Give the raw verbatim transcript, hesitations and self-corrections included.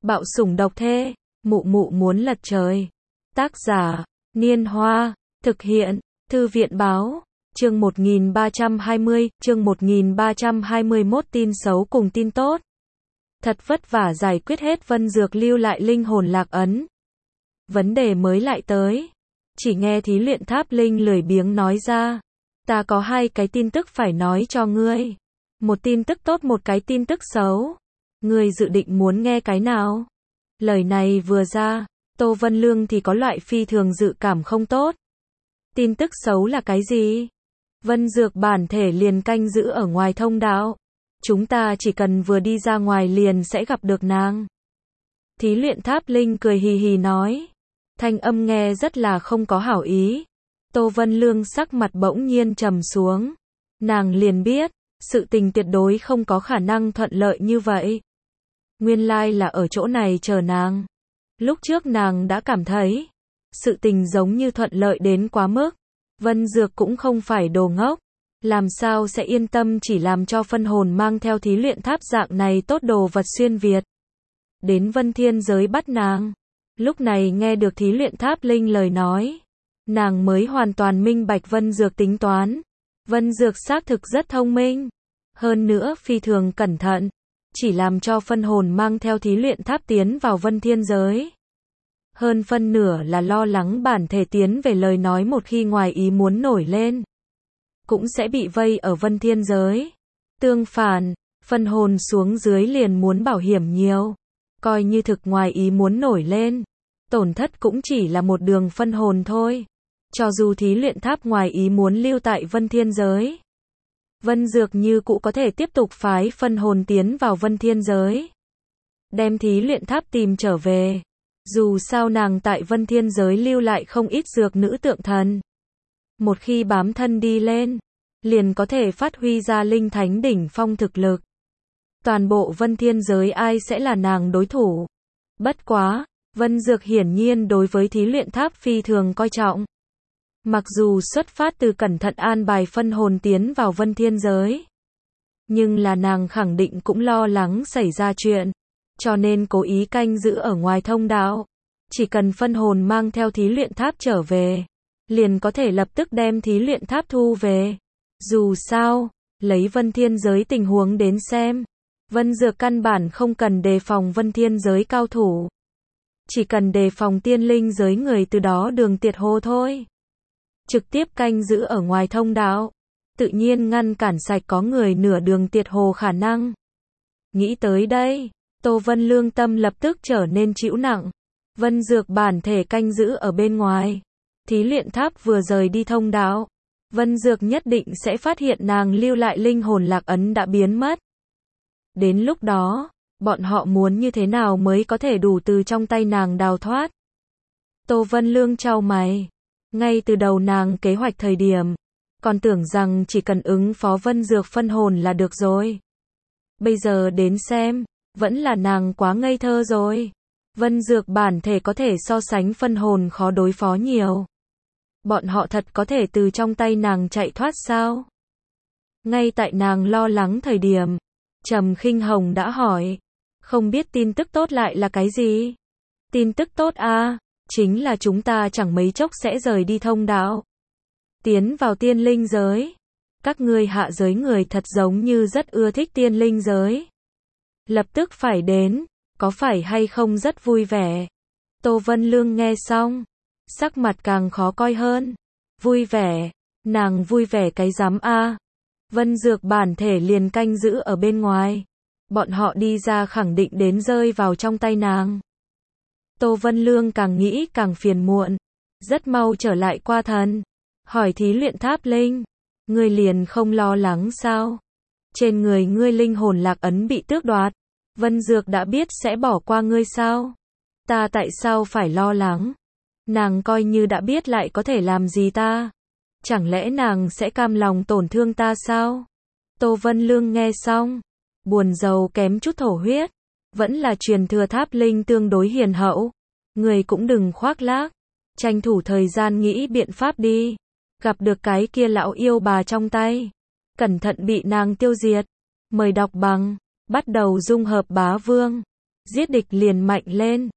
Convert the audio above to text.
Bạo sủng độc thê, mụ mụ muốn lật trời. Tác giả, Niên Hoa, thực hiện, Thư viện Báo, chương một nghìn ba trăm hai mươi, chương một nghìn ba trăm hai mươi mốt tin xấu cùng tin tốt. Thật vất vả giải quyết hết Vân Dược lưu lại linh hồn lạc ấn. Vấn đề mới lại tới. Chỉ nghe Thí Luyện Tháp Linh lười biếng nói ra. Ta có hai cái tin tức phải nói cho ngươi. Một tin tức tốt, một cái tin tức xấu. Ngươi dự định muốn nghe cái nào? Lời này vừa ra, Tô Vân Lương thì có loại phi thường dự cảm không tốt. Tin tức xấu là cái gì? Vân Dược bản thể liền canh giữ ở ngoài thông đạo. Chúng ta chỉ cần vừa đi ra ngoài liền sẽ gặp được nàng. Thí Luyện Tháp Linh cười hì hì nói. Thanh âm nghe rất là không có hảo ý. Tô Vân Lương sắc mặt bỗng nhiên trầm xuống. Nàng liền biết, sự tình tuyệt đối không có khả năng thuận lợi như vậy. Nguyên lai là ở chỗ này chờ nàng. Lúc trước nàng đã cảm thấy, sự tình giống như thuận lợi đến quá mức. Vân Dược cũng không phải đồ ngốc. Làm sao sẽ yên tâm chỉ làm cho phân hồn mang theo thí luyện tháp dạng này tốt đồ vật xuyên Việt. Đến Vân Thiên giới bắt nàng. Lúc này nghe được Thí Luyện Tháp Linh lời nói. Nàng mới hoàn toàn minh bạch Vân Dược tính toán. Vân Dược xác thực rất thông minh. Hơn nữa phi thường cẩn thận. Chỉ làm cho phân hồn mang theo thí luyện tháp tiến vào Vân Thiên giới. Hơn phân nửa là lo lắng bản thể tiến về lời nói một khi ngoài ý muốn nổi lên. Cũng sẽ bị vây ở Vân Thiên giới. Tương phản, phân hồn xuống dưới liền muốn bảo hiểm nhiều. Coi như thực ngoài ý muốn nổi lên. Tổn thất cũng chỉ là một đường phân hồn thôi. Cho dù thí luyện tháp ngoài ý muốn lưu tại Vân Thiên giới. Vân Dược như cũ có thể tiếp tục phái phân hồn tiến vào Vân Thiên giới. Đem thí luyện tháp tìm trở về. Dù sao nàng tại Vân Thiên giới lưu lại không ít dược nữ tượng thần. Một khi bám thân đi lên, liền có thể phát huy ra linh thánh đỉnh phong thực lực. Toàn bộ Vân Thiên giới ai sẽ là nàng đối thủ. Bất quá, Vân Dược hiển nhiên đối với thí luyện tháp phi thường coi trọng. Mặc dù xuất phát từ cẩn thận an bài phân hồn tiến vào Vân Thiên giới. Nhưng là nàng khẳng định cũng lo lắng xảy ra chuyện. Cho nên cố ý canh giữ ở ngoài thông đạo. Chỉ cần phân hồn mang theo thí luyện tháp trở về. Liền có thể lập tức đem thí luyện tháp thu về. Dù sao, lấy Vân Thiên giới tình huống đến xem. Vân Dược căn bản không cần đề phòng Vân Thiên giới cao thủ. Chỉ cần đề phòng tiên linh giới người từ đó đường tiệt hồ thôi. Trực tiếp canh giữ ở ngoài thông đạo. Tự nhiên ngăn cản sạch có người nửa đường tiệt hồ khả năng. Nghĩ tới đây, Tô Vân Lương tâm lập tức trở nên chịu nặng. Vân Dược bản thể canh giữ ở bên ngoài. Thí luyện tháp vừa rời đi thông đạo. Vân Dược nhất định sẽ phát hiện nàng lưu lại linh hồn lạc ấn đã biến mất. Đến lúc đó, bọn họ muốn như thế nào mới có thể đủ từ trong tay nàng đào thoát. Tô Vân Lương chau mày. Ngay từ đầu nàng kế hoạch thời điểm, còn tưởng rằng chỉ cần ứng phó Vân Dược phân hồn là được rồi. Bây giờ đến xem, vẫn là nàng quá ngây thơ rồi. Vân Dược bản thể có thể so sánh phân hồn khó đối phó nhiều. Bọn họ thật có thể từ trong tay nàng chạy thoát sao? Ngay tại nàng lo lắng thời điểm, Trầm Khinh Hồng đã hỏi. Không biết tin tức tốt lại là cái gì? Tin tức tốt à, chính là chúng ta chẳng mấy chốc sẽ rời đi thông đạo. Tiến vào tiên linh giới. Các ngươi hạ giới người thật giống như rất ưa thích tiên linh giới. Lập tức phải đến, có phải hay không rất vui vẻ? Tô Vân Lương nghe xong, sắc mặt càng khó coi hơn. Vui vẻ? Nàng vui vẻ cái rắm a? Vân Dược bản thể liền canh giữ ở bên ngoài. Bọn họ đi ra khẳng định đến rơi vào trong tay nàng. Tô Vân Lương càng nghĩ càng phiền muộn. Rất mau trở lại qua thần. Hỏi Thí Luyện Tháp Linh. Ngươi liền không lo lắng sao? Trên người ngươi linh hồn lạc ấn bị tước đoạt. Vân Dược đã biết sẽ bỏ qua ngươi sao? Ta tại sao phải lo lắng? Nàng coi như đã biết lại có thể làm gì ta? Chẳng lẽ nàng sẽ cam lòng tổn thương ta sao? Tô Vân Lương nghe xong, buồn rầu kém chút thổ huyết. Vẫn là truyền thừa Tháp Linh tương đối hiền hậu. Người cũng đừng khoác lác. Tranh thủ thời gian nghĩ biện pháp đi. Gặp được cái kia lão yêu bà trong tay. Cẩn thận bị nàng tiêu diệt. Mời đọc bằng. Bắt đầu dung hợp bá vương. Giết địch liền mạnh lên.